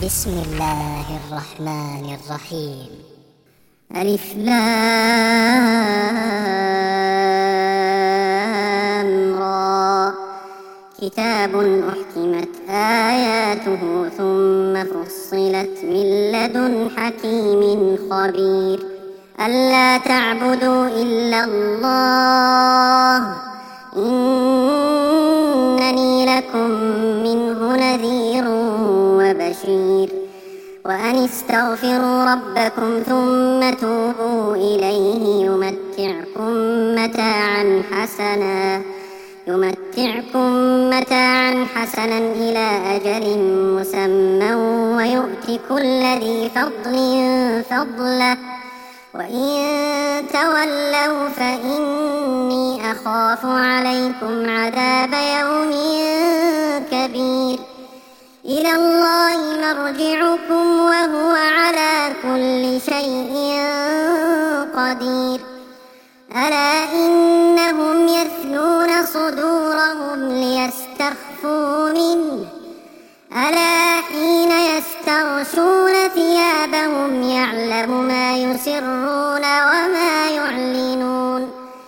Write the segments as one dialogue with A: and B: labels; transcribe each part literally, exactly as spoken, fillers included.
A: بسم الله الرحمن الرحيم. ألف لام را. كتاب أحكمت آياته ثم فصلت من لدن حكيم خبير. ألا تعبدوا إلا الله إنني لكم منه نذير وبشير. وأن استغفروا ربكم ثم توبوا إليه يمتعكم متاعا حسنا يمتعكم متاعا حسنا إلى أجل مسمى ويؤت كل ذي فضل فضله وإن تولوا فإني أخاف عليكم عذاب يوم كبير. إلى الله مرجعكم وهو على كل شيء قدير. ألا إنهم يثنون صدورهم ليستخفوا منه ألا حين يستغشون ثيابهم يعلم ما يسرون وما يعلنون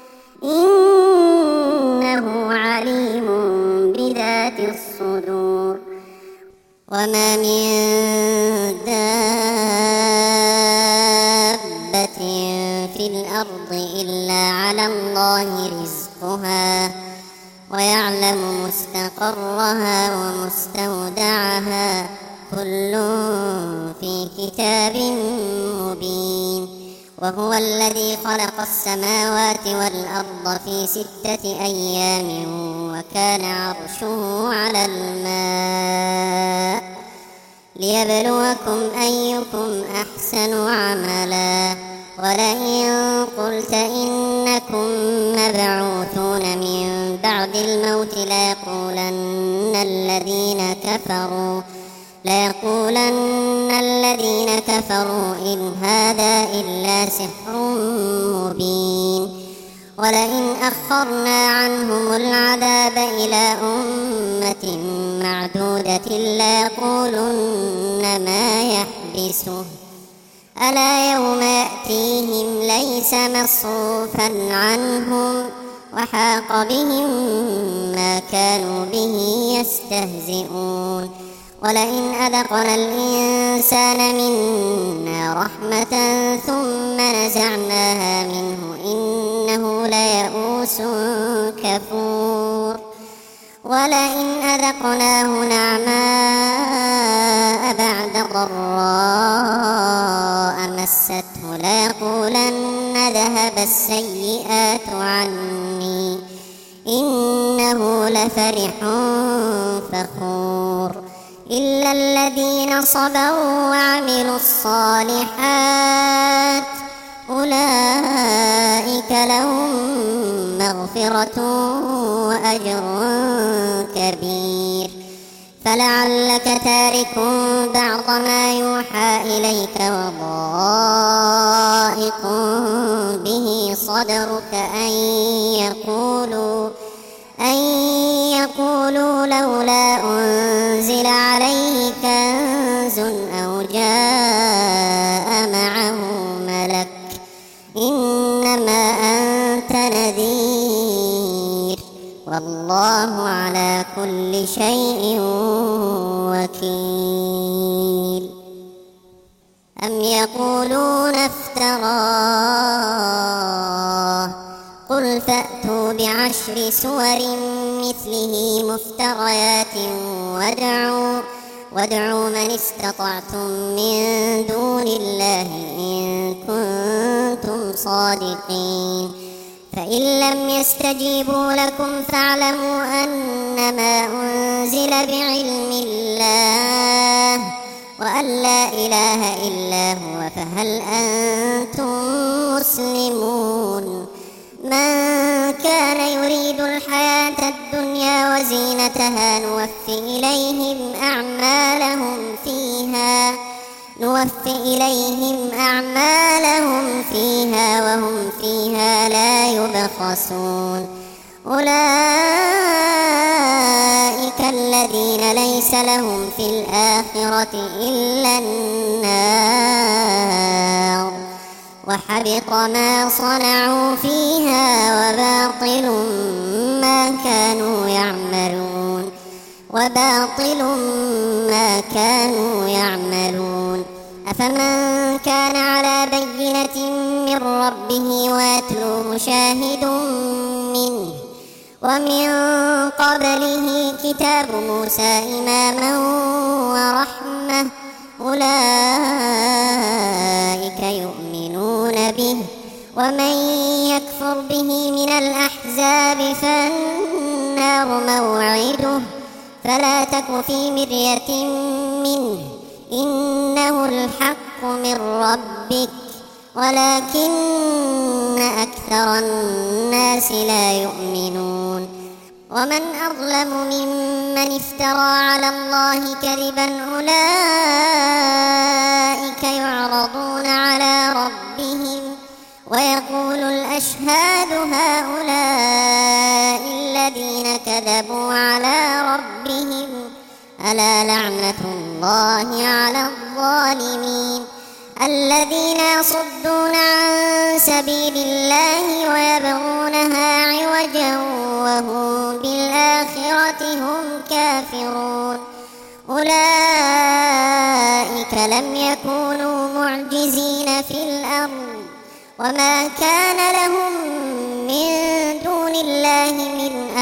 A: إنه عليم بذات الصدور. وما من دابة في الأرض إلا على الله رزقها ويعلم مستقرها ومستودعها كل في كتاب مبين. وهو الذي خلق السماوات والأرض في ستة أيام وكان عرشه على الماء ليبلوكم أيكم أحسن عملا. ولئن قلت إنكم مبعوثون من بعد الموت ليقولن الذين كفروا ليقولن الذين كفروا إن هذا إلا سحر مبين. ولئن أخرنا عنهم العذاب إلى أمة معدودة ليقولن ما يحبسه ألا يوم يأتيهم ليس مصروفا عنهم وحاق بهم ما كانوا به يستهزئون. ولئن أذقنا الإنسان منا رحمة ثم نزعناها منه إنه ليئوس كفور. ولئن أذقناه نعماء بعد ضراء مسته ليقولن ذهب السيئات عني إنه لفرح فخور. إلا الذين صبروا وعملوا الصالحات أولئك لهم مغفرة وأجر كبير. فلعلك تارك بعض ما يوحى إليك وضائق به صدرك أن يقولوا أن يقولوا لولا أنزل عليه كنز أو جاء معه ملك إنما أنت نذير والله على كل شيء وكيل. أم يقولون افتراه قل فأتوا بعشر سور مثله مفتريات وادعوا وادعوا من استطعتم من دون الله إن كنتم صادقين. فإن لم يستجيبوا لكم فاعلموا أنما أنزل بعلم الله وأن لا إله إلا هو فهل أنتم مسلمون. من كان يريد الحياة الدنيا وزينتها نوفي إليهم أعمالهم فيها نوفي إليهم أعمالهم فيها وهم فيها لا يبخسون. أولئك الذين ليس لهم في الآخرة إلا النار وحبط ما صنعوا فيها وباطل ما كانوا يعملون وباطل ما كانوا يعملون أفمن كان على بينة من ربه ويتلوه شاهد منه ومن قبله كتاب موسى إماما ورحمة أولئك يؤمنون به ومن يكفر به من الأحزاب فالنار موعده فلا تك في مرية منه إنه الحق من ربك ولكن أكثر الناس لا يؤمنون ومن أظلم ممن افترى على الله كذبا أولئك يعرضون على ربهم ويقول الأشهاد هؤلاء الذين كذبوا على ربهم ألا لعنة الله على الظالمين الذين يصدون عن سبيل الله ويبغونها عوجا وهم بالآخرة هم كافرون أولئك لم يكونوا معجزين في الأرض وما كان لهم من دون الله من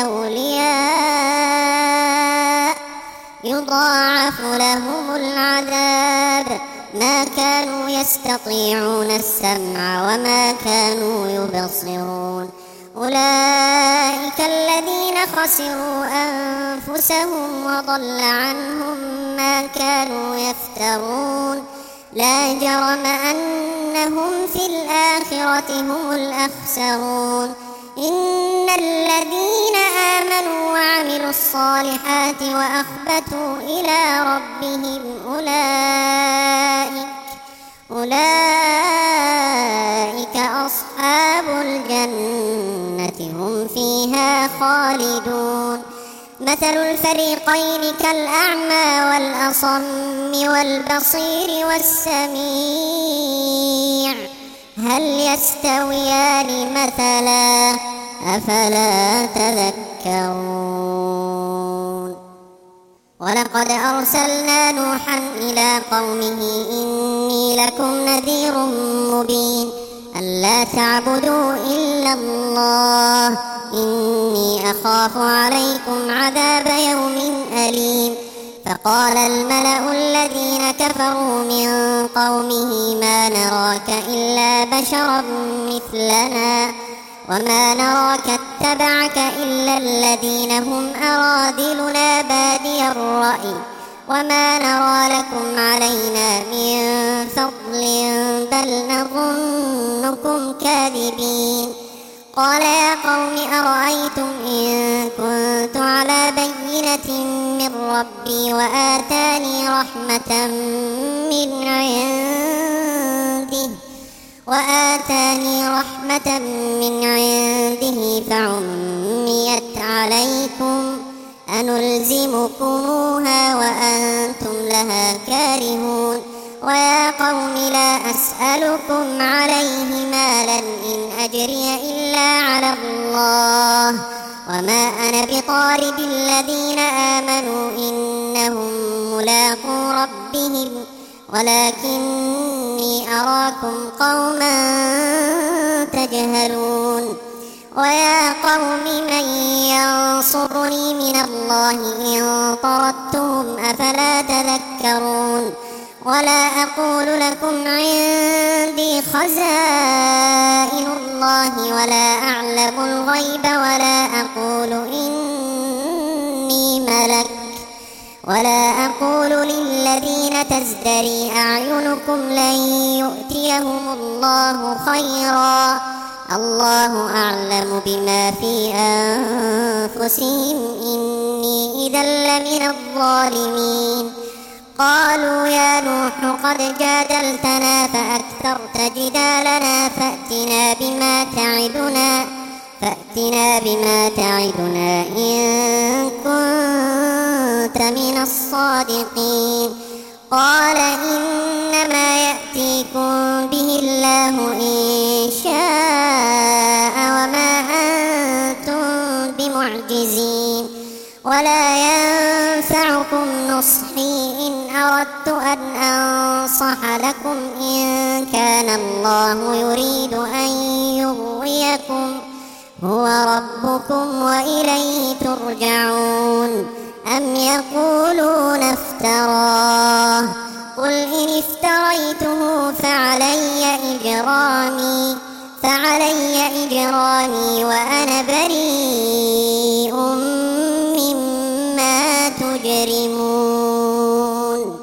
A: أولياء يضاعف لهم العذاب ما كانوا يستطيعون السمع وما كانوا يبصرون أولئك الذين خسروا أنفسهم وضل عنهم ما كانوا يفترون لا جرم أنهم في الآخرة هم الأخسرون إن الذين آمنوا وعملوا الصالحات وأخبتوا إلى ربهم أولئك أولئك أصحاب الجنة هم فيها خالدون مثل الفريقين كالأعمى والأصم والبصير والسميع هل يستويان مثلا أفلا تذكرون ولقد أرسلنا نوحا إلى قومه إني لكم نذير مبين ألا تعبدوا إلا الله إني أخاف عليكم عذاب يوم أليم فقال الملأ الذين كفروا من قومه ما نراك إلا بشرا مثلنا وما نراك اتبعك إلا الذين هم أراذلنا بادي الرأي وما نرى لكم علينا من فضل بل نظنكم كاذبين قال يا قوم أرأيتم إن كنت على بينة من ربي وآتاني رحمة من عنده وآتاني رحمة من عنده فعميت عليكم أنلزمكموها وأنتم لها كارهون ويا قوم لا أسألكم عليه مالا إن أجري إلا على الله وما أنا بطارد الذين آمنوا إنهم ملاقو ربهم ولكني أراكم قوما تجهلون ويا قوم من ينصرني من الله إن طردتهم أفلا تذكرون ولا أقول لكم عندي خزائن الله ولا أعلم الغيب ولا أقول إني ملك ولا أقول للذين تزدري أعينكم لن يؤتيهم الله خيرا الله أعلم بما في أنفسهم إني إذا لمن الظالمين قالوا يا نوح قد جادلتنا فأكثرت جدالنا فأتنا بما تعدنا فأتنا بما تعدنا إن كنت من الصادقين. قال إنما يأتيكم به الله إن شاء وما أنتم بمعجزين، ولا ينفعكم نصحي إن أردت أن أنصح لكم إن كان الله يريد أن يغويكم هو ربكم وإليه ترجعون. أم يقولون افتراه قل إن افتريته فعلي إجرامي فعلي إجرامي وأنا بريء مما تجرمون.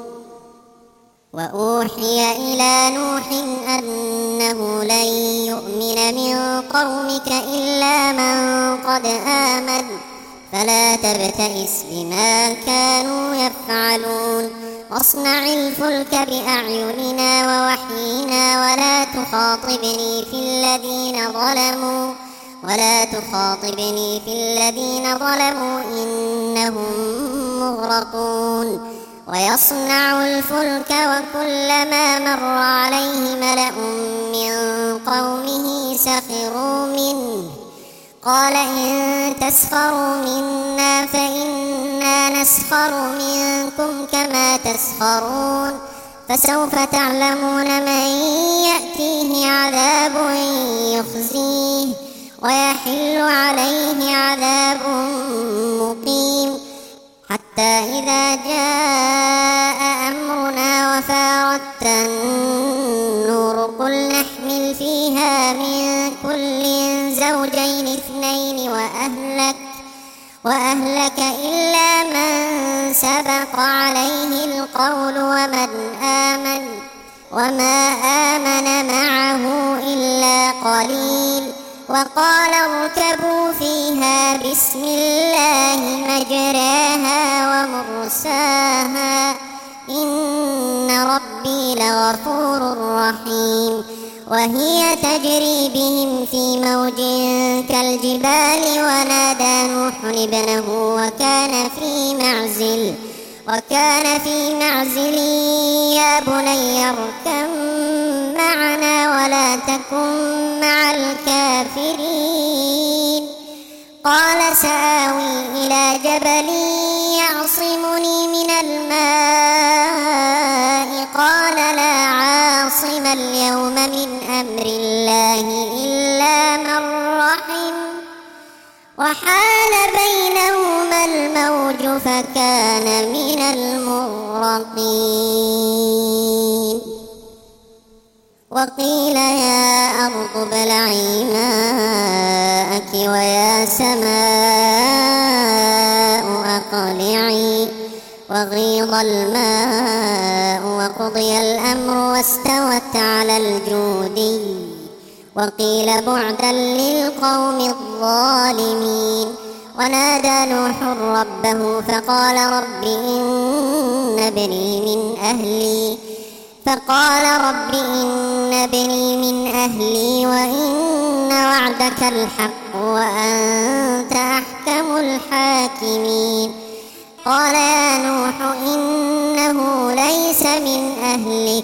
A: وأوحي إلى نوح أنه لن يؤمن من قومك إلا من قد آمن فلا تبتئس بما كانوا يفعلون. واصنع الفلك بأعيننا ووحينا ولا تخاطبني في الذين ظلموا ولا تخاطبني في الذين ظلموا إنهم مغرقون. ويصنع الفلك وكلما مر عليه ملأ من قومه سخروا منه قال إن تسخروا منا فإنا نسخر منكم كما تسخرون. فسوف تعلمون من يأتيه عذاب يخزيه ويحل عليه عذاب مقيم. حتى إذا جاء أمرنا وفارت النور قل نحمل فيها من كل زوجين اثنين وأهلك, وأهلك إلا من سبق عليه القول ومن آمن وما آمن معه إلا قليل. وقال اركبوا فيها بسم الله مجراها ومرساها إن ربي لغفور رحيم. وهي تجري بهم في موج كالجبال ونادى نوح ابنه وكان في معزل وكان في معزل يا بني اركب معنا ولا تكن مع الكافرين. قال سآوي إلى جبل يعصمني من الماء قال لا عاصم اليوم من أمر الله إلا من رحم وحال بينهما الموج فكان من المغرقين. وقيل يا أرض ابلعي ماءك ويا سماء أقلعي وغيض الماء وقضي الأمر واستوت على الجودي وقيل بعدا للقوم الظالمين. ونادى نوح ربه فقال رب إن ابني من أهلي فقال رب إن ابني من أهلي وإن وعدك الحق وأنت أحكم الحاكمين. قال يا نوح إنه ليس من أهلك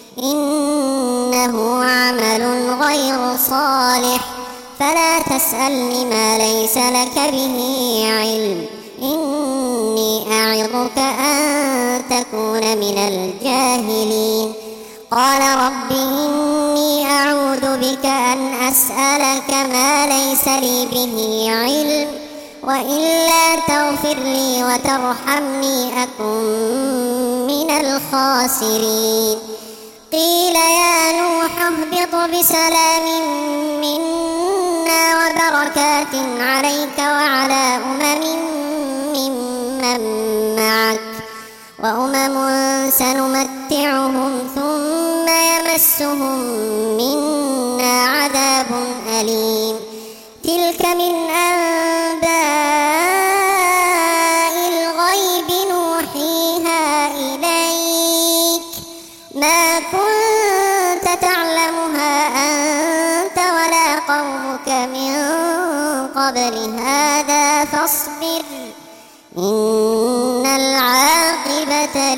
A: إنه عمل غير صالح فلا تسألني ما ليس لك به علم إني أعظك أن تكون من الجاهلين. قال رب إني أعوذ بك أن أسألك ما ليس لي به علم وإلا تغفر لي وترحمني أكن من الخاسرين. قيل يا نوح اهبط بسلام منا وبركات عليك وعلى أمم ممن معك وأمم سنمتعهم ثم يمسهم منا عذاب أليم. تلك من أنباء الغيب نوحيها إليك ما كنت تعلمها أنت ولا قومك من قبل هذا فاصبر إن العاقبة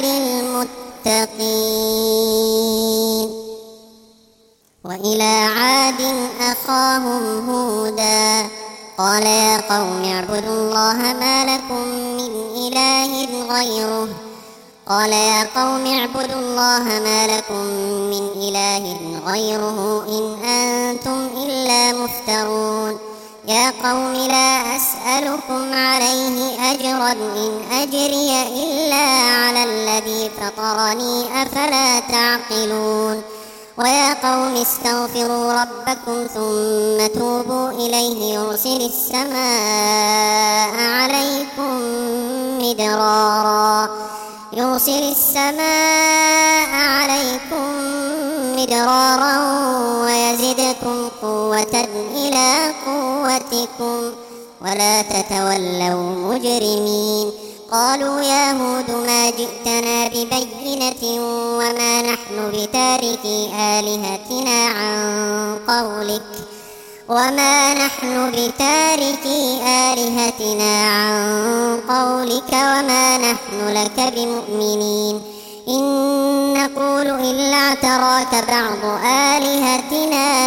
A: للمتقين. وإلى عاد أخاهم هودا قال يا قوم اعبدوا الله ما لكم من إله غيره قال يا قوم اعبدوا الله ما لكم من إله غيره إن أنتم إلا مفترون. يا قوم لا أسألكم عليه أجرا إن أجري إلا على الذي فطرني أفلا تعقلون. ويا قوم استغفروا ربكم ثم توبوا إليه يرسل السماء عليكم مدرارا يرسل السماء عليكم مدرارا ويزدكم قوة إلى قوتكم ولا تتولوا مجرمين. قالوا يا هود ما جئتنا ببينة وما نحن بتاركي آلهتنا عن قولك وما نحن بتاركي آلهتنا عن قولك وما نحن لك بمؤمنين إن نقول إلا اعتراك بعض آلهتنا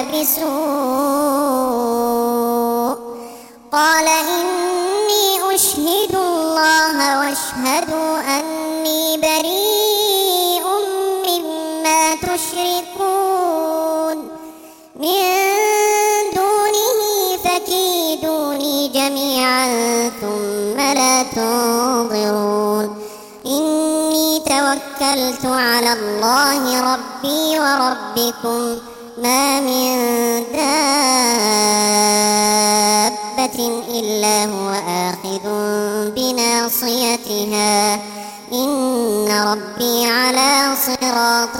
A: بسوء. قال إني أشهد الله واشهدوا أني بريء مما تشركون من دونه فكيدوني جميعا ثم لا تنظرون. إني توكلت على الله ربي وربكم ما من دابة إلا هو آخذ بناصيتها إن ربي على صراط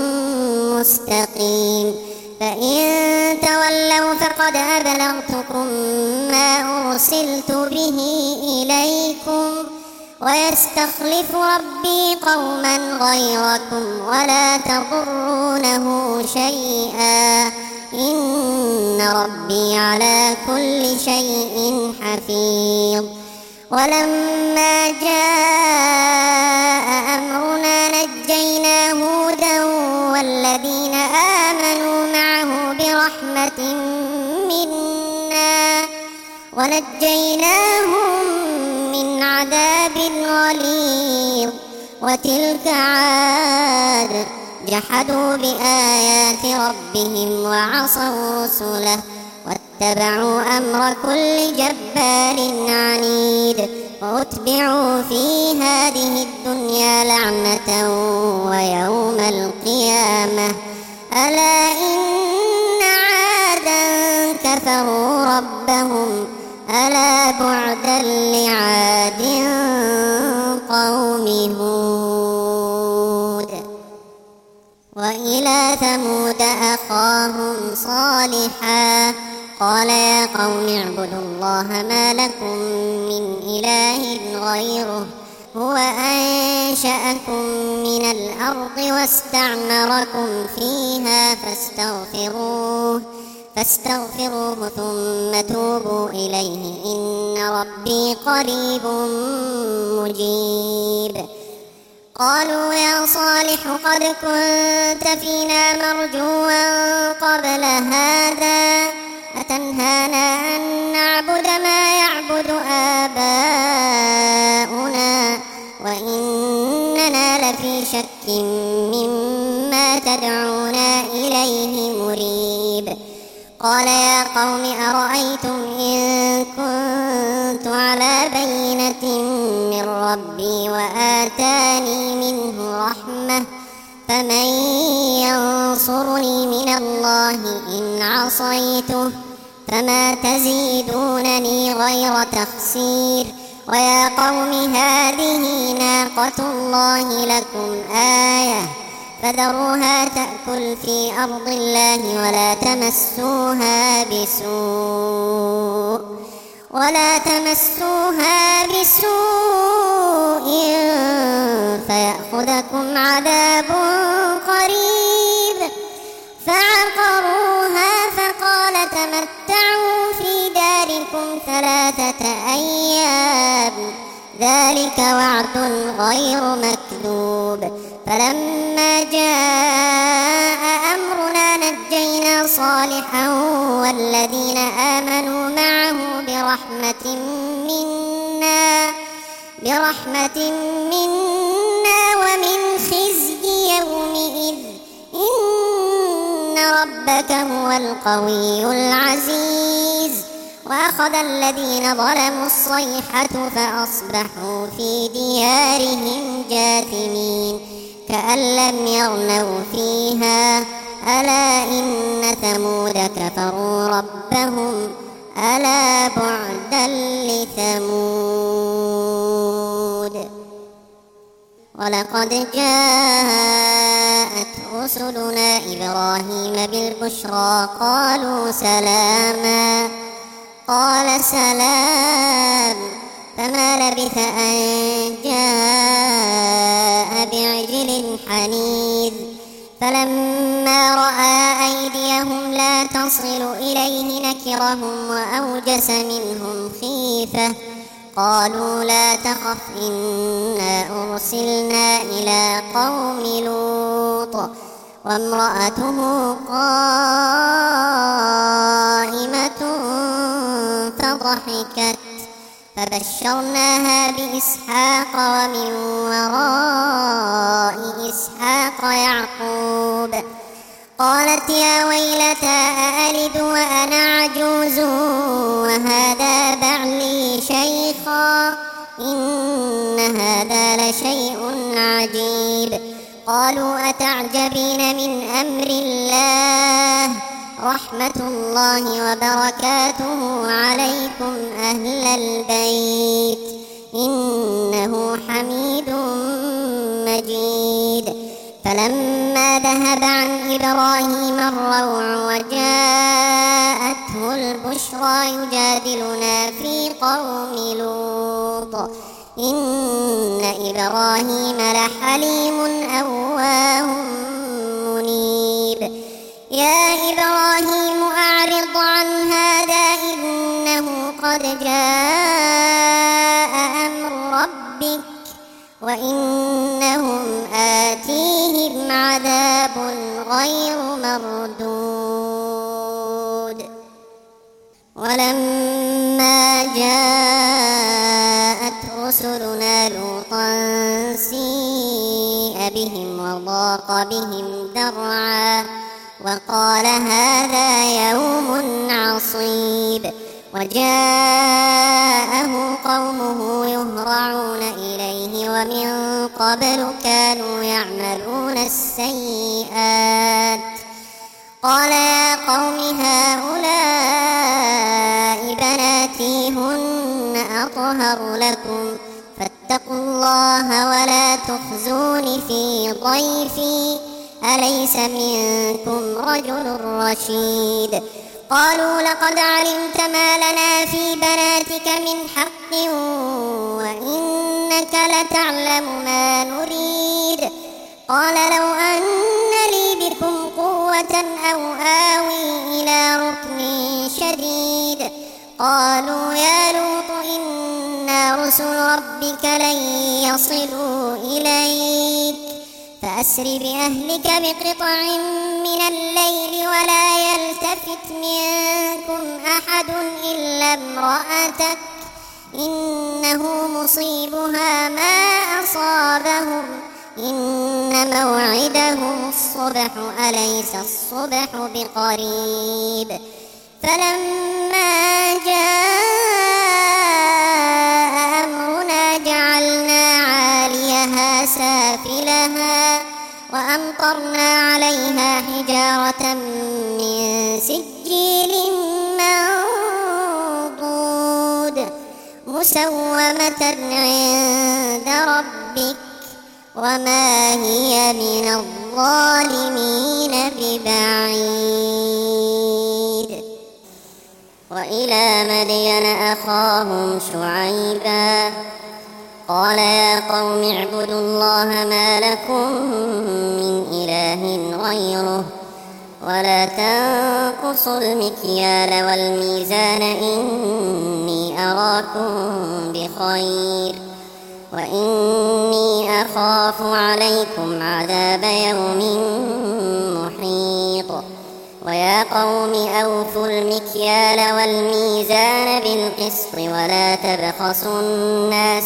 A: مستقيم. فإن تولوا فقد أبلغتكم ما أرسلت به إليكم ويستخلف ربي قوما غيركم ولا تضرونه شيئا إن ربي على كل شيء حفيظ. ولما جاء أمرنا نجينا هودا والذين آمنوا معه برحمة منا ونجيناهم من عذاب غليظ. وتلك عاد جحدوا بآيات ربهم وعصوا رسله واتبعوا أمر كل جبار عنيد وأتبعوا في هذه الدنيا لعنة ويوم القيامة ألا إن عادا كفروا ربهم ألا بعدا لعاد قوم هود. وإلى ثمود أخاهم صالحا قال يا قوم اعبدوا الله ما لكم من إله غيره هو أنشأكم من الأرض واستعمركم فيها فاستغفروه فاستغفروه ثم توبوا إليه إن ربي قريب مجيب. قالوا يا صالح قد كنت فينا مرجوا قبل هذا أتنهانا أن نعبد ما يعبد آباؤنا وإننا لفي شك مما تدعونا إليه مريب. قال يا قوم أرأيتم إن كنت على بينة من ربي وآتاني منه رحمة فمن ينصرني من الله إن عصيته فما تزيدونني غير تخسير. ويا قوم هذه ناقة الله لكم آية فذروها تأكل في أرض الله ولا تمسوها بسوء ولا تمسوها بسوء فيأخذكم عذاب قريب. فعقروها فقال تمتعوا في داركم أيام ذلك وعد غير مكذوب. فلما جاء أمرنا نجينا صالحا والذين آمنوا معه برحمة منا برحمة منا ومن خزي يومئذ إن ربك هو القوي العزيز. وأخذ الذين ظلموا الصيحة فأصبحوا في ديارهم جاثمين كأن لم يغنوا فيها ألا إن ثمود كفروا ربهم ألا بعدا لثمود. ولقد جاءت رسلنا إبراهيم بالبشرى قالوا سلاما قال سلام فما لبث أن جاء بعجل حنيذ. فلما رأى أيديهم لا تصل إليه نكرهم وأوجس منهم خيفة قالوا لا تخف إنا أرسلنا إلى قوم لوط وامرأته قائمة فضحكت فبشرناها بإسحاق ومن وراء إسحاق يعقوب. قالت يا ويلتى أألد وأنا عجوز وهذا بعلي شيخا إن هذا لشيء عجيب. قالوا أتعجبين من أمر الله رحمة الله وبركاته عليكم أهل البيت إنه حميد مجيد. فلما ذهب عن إبراهيم الروع وجاءته البشرى يجادلنا في قوم لوط إن إبراهيم لحليم أواه منيب. يا إبراهيم أعرض عن هذا إنه قد جاء أمر ربك وإنهم آتيهم عذاب غير مردود. ولما جاءت رسلنا لوطا سيء بهم وضاق بهم ذرعا وقال هذا يوم عصيب. وجاءه قومه يهرعون إليه ومن قبل كانوا يعملون السيئات قال يا قوم هؤلاء بناتي هن أطهر لكم فاتقوا الله ولا تخزون في ضيفي أليس منكم رجل رشيد. قالوا لقد علمت ما لنا في بناتك من حق وإنك لتعلم ما نريد. قال لو أن لي بكم قوة أو آوي إلى ركن شديد. قالوا يا لوط إنا رسل ربك لن يصلوا إليك فأسر بأهلك بقطع من الليل ولا يلتفت منكم أحد إلا امرأتك إنه مصيبها ما أصابهم إن موعدهم الصبح أليس الصبح بقريب. فلما جاء أمرنا جعلنا عاليها سافلها وأمطرنا عليها حجارة من سجيل منضود مسومة عند ربك وما هي من الظالمين ببعيد. وإلى مدين أخاهم شعيبا قال يا قوم اعبدوا الله ما لكم من إله غيره ولا تنقصوا المكيال والميزان إني أراكم بخير وإني أخاف عليكم عذاب يوم محيط. ويا قوم أوفوا المكيال والميزان بالقسط ولا تبخسوا الناس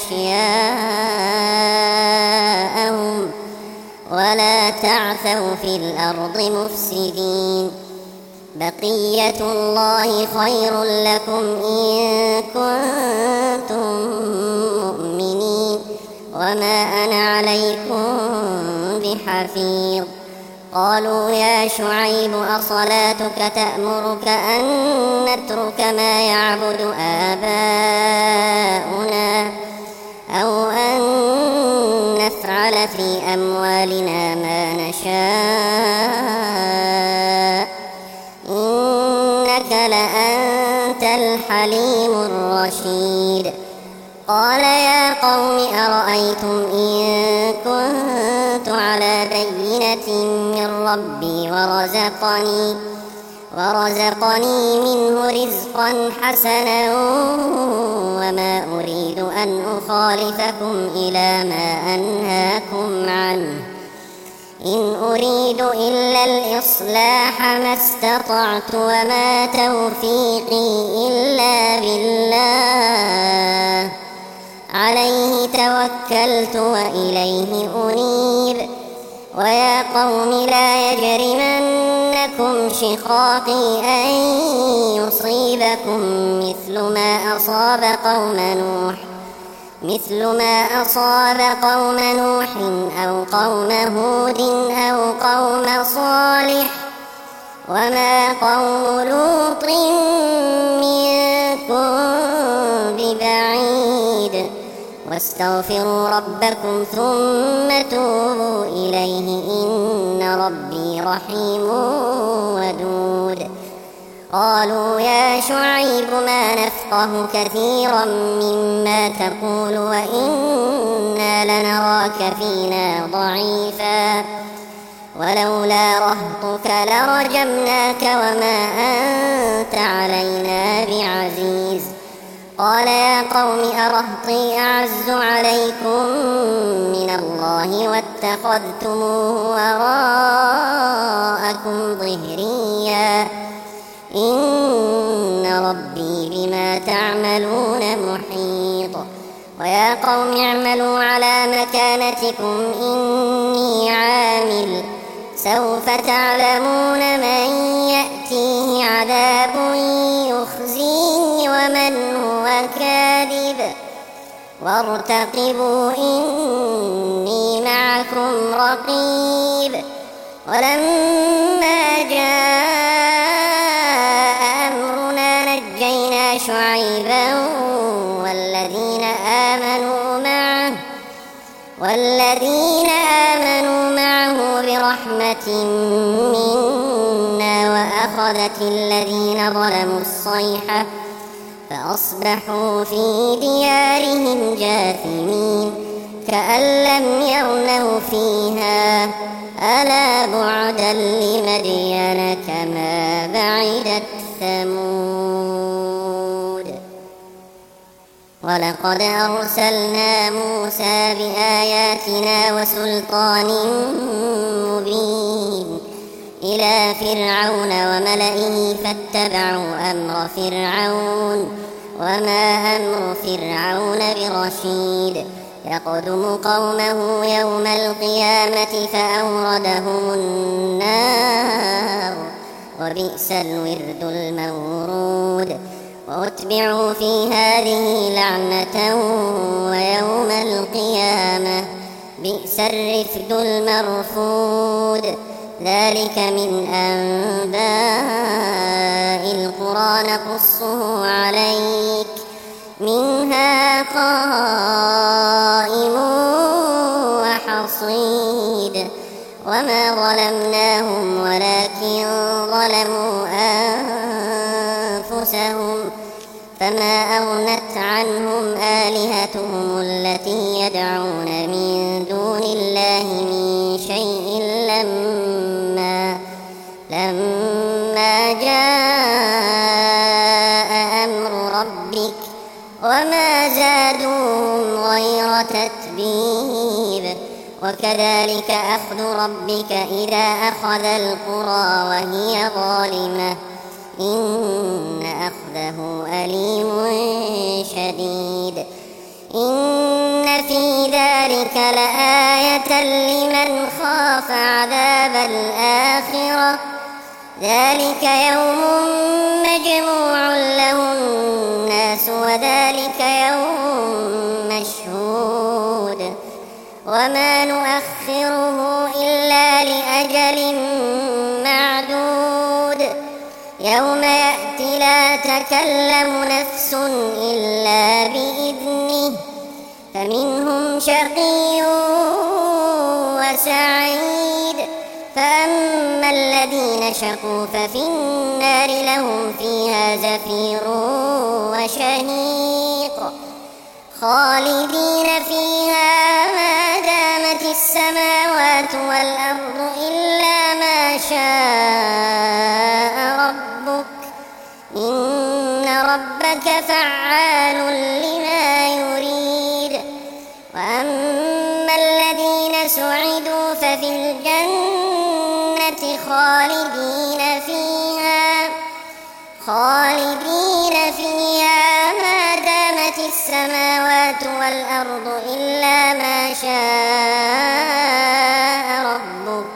A: أشياءهم ولا تعثوا في الأرض مفسدين. بقية الله خير لكم إن كنتم مؤمنين وما أنا عليكم بحفيظ. قالوا يا شعيب أصلاتك تأمرك أن نترك ما يعبد آباؤنا أو أن نفعل في أموالنا ما نشاء إنك لأنت الحليم الرشيد. قال يا قوم أرأيتم إن كنت على بينة من ربي ورزقني ورزقني منه رزقا حسنا وما أريد أن أخالفكم إلى ما أنهاكم عنه إن أريد إلا الإصلاح ما استطعت وما توفيقي إلا بالله عليه توكلت وإليه أنيب. ويا قوم لا يجرمنكم شقاقي أن يصيبكم مثل ما أصاب قوم نوح مثل ما أصاب قوم نوح أو قوم هود أو قوم صالح وما قوم لوط منكم ببعيد. واستغفروا ربكم ثم توبوا إليه إن ربي رحيم ودود. قالوا يا شعيب ما نفقه كثيرا مما تقول وإنا لنراك فينا ضعيفا ولولا رهطك لرجمناك وما أنت علينا بعزيز. قال يا قوم أرهطي أعز عليكم من الله واتخذتموه وراءكم ظهريا إن ربي بما تعملون محيط. ويا قوم اعملوا على مكانتكم إني عامل سوف تعلمون من يأتيه عذاب يخزيه ومن هو كاذب وارتقبوا إني معكم رقيب. ولما جاء أمرنا نجينا شعيبا والذين آمنوا معه والذين آمنوا معه برحمة منا وأخذت الذين ظلموا الصيحة فأصبحوا في ديارهم جاثمين كأن لم يغنوا فيها ألا بعدا لمدين كما بعدت ثمود. ولقد أرسلنا موسى بآياتنا وسلطان مبين إلى فرعون وملئه فاتبعوا أمر فرعون وما أمر فرعون برشيد. يقدم قومه يوم القيامة فأوردهم النار وبئس الورد المورود. وأتبعوا في هذه لعنة ويوم القيامة بئس الرفد المرفود. ذلك من أنباء القرى نقصه عليك منها قائم وحصيد. وما ظلمناهم ولكن ظلموا أنفسهم فما أغنت عنهم آلهتهم التي يدعون من دون الله من شيء لما وكذلك أخذ ربك إذا أخذ القرى وهي ظالمة إن أخذه أليم شديد إن في ذلك لآية لمن خاف عذاب الآخرة ذلك يوم مجموع له الناس وذلك يوم مشهود وما نؤخره إلا لأجل معدود يوم يأتي لا تكلم نفس إلا بإذنه فمنهم شقي وسعيد فأما الذين شقوا ففي النار لهم فيها زفير وشهيق خالدين فيها ما دامت السماوات والأرض إلا ما شاء ربك إن ربك فعال لما يريد وأما الذين سعدوا ففي الجنة خالدين فيها خالدين فيها ما دامت السماوات والأرض إلا ما شاء ربك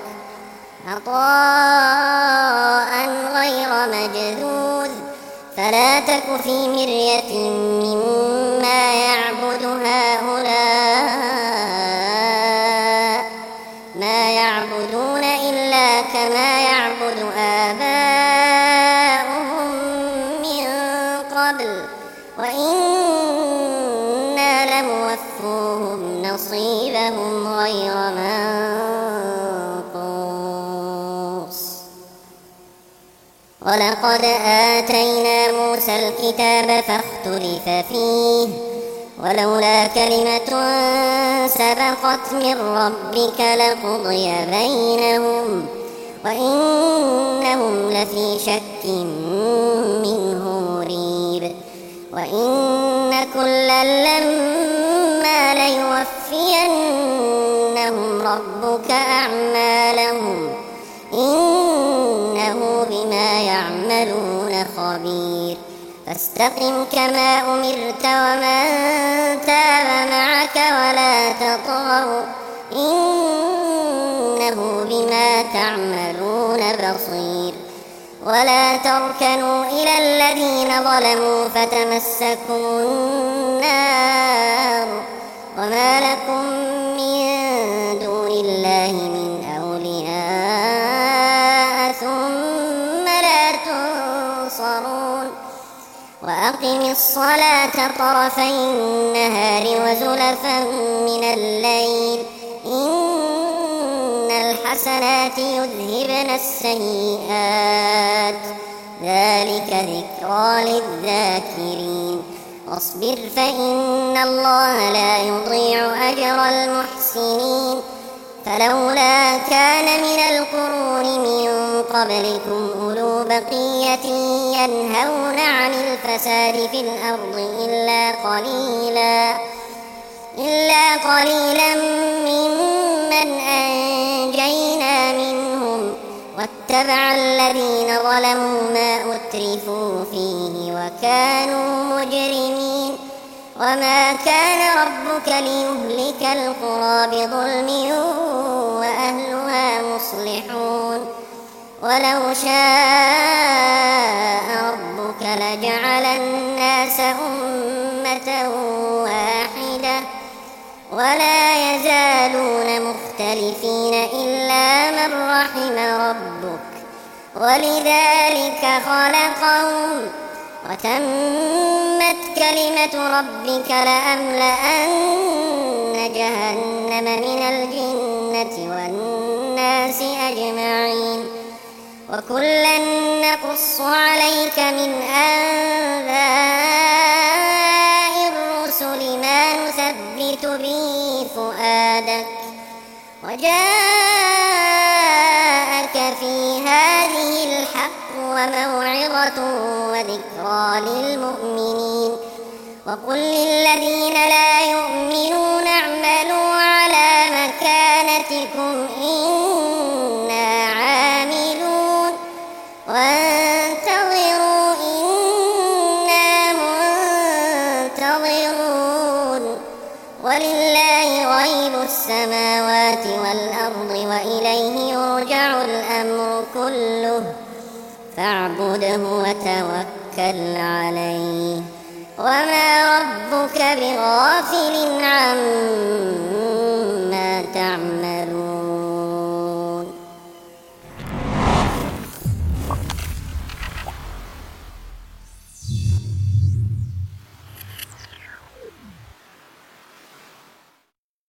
A: عطاء غير مجذوذ فلا تك في مرية مما يعبد هؤلاء ما يعبدون إلا كما يعبد آباؤهم من قبل وإنا لموفوهم نصيبهم غير منقوص ولقد آتينا موسى الكتاب فاختلف فيه ولولا كلمة سبقت من ربك لقضي بينهم وإنهم لفي شك منه مريب وإن كلا لما ليوفينهم ربك أعمالهم إنه بما يعملون خبير فاستقم كما أمرت ومن تاب معك ولا تطغوا إنه بما تعملون بصير ولا تركنوا إلى الذين ظلموا فتمسكم النار وما لكم من دون الله من أولياء ثم لا تنصرون وأقم الصلاة طرفي النهار وزلفا من الليل إن الحسنات يذهبن السيئات ذلك ذكرى للذاكرين واصبر فإن الله لا يضيع أجر المحسنين فلولا كان من القرون من قبلكم أولو بقية ينهون عن الفساد في الأرض إلا قليلا إلا قليلا ممن أنجينا منهم واتبع الذين ظلموا ما أترفوا فيه وكانوا مجرمين وما كان ربك ليهلك القرى بظلم وأهلها مصلحون ولو شاء ربك لجعل الناس أمة واحدة ولا يزالون مختلفين إلا من رحم ربك ولذلك خلقهم وتمت كلمة ربك لأملأن جهنم من الجنة والناس أجمعين وكلا نقص عليك من أنباء الرسل ما نثبت به فؤادك وجاءك في هذه الحق وموعظة وذكرى للمؤمنين وقل للذين لا يؤمنون اعملوا على مكانتكم صلاتكم إنا عاملون وانتظروا إنا منتظرون ولله غيب السماوات والأرض وإليه يرجع الأمر كله فاعبده وتوكل عليه وما ربك بغافل عما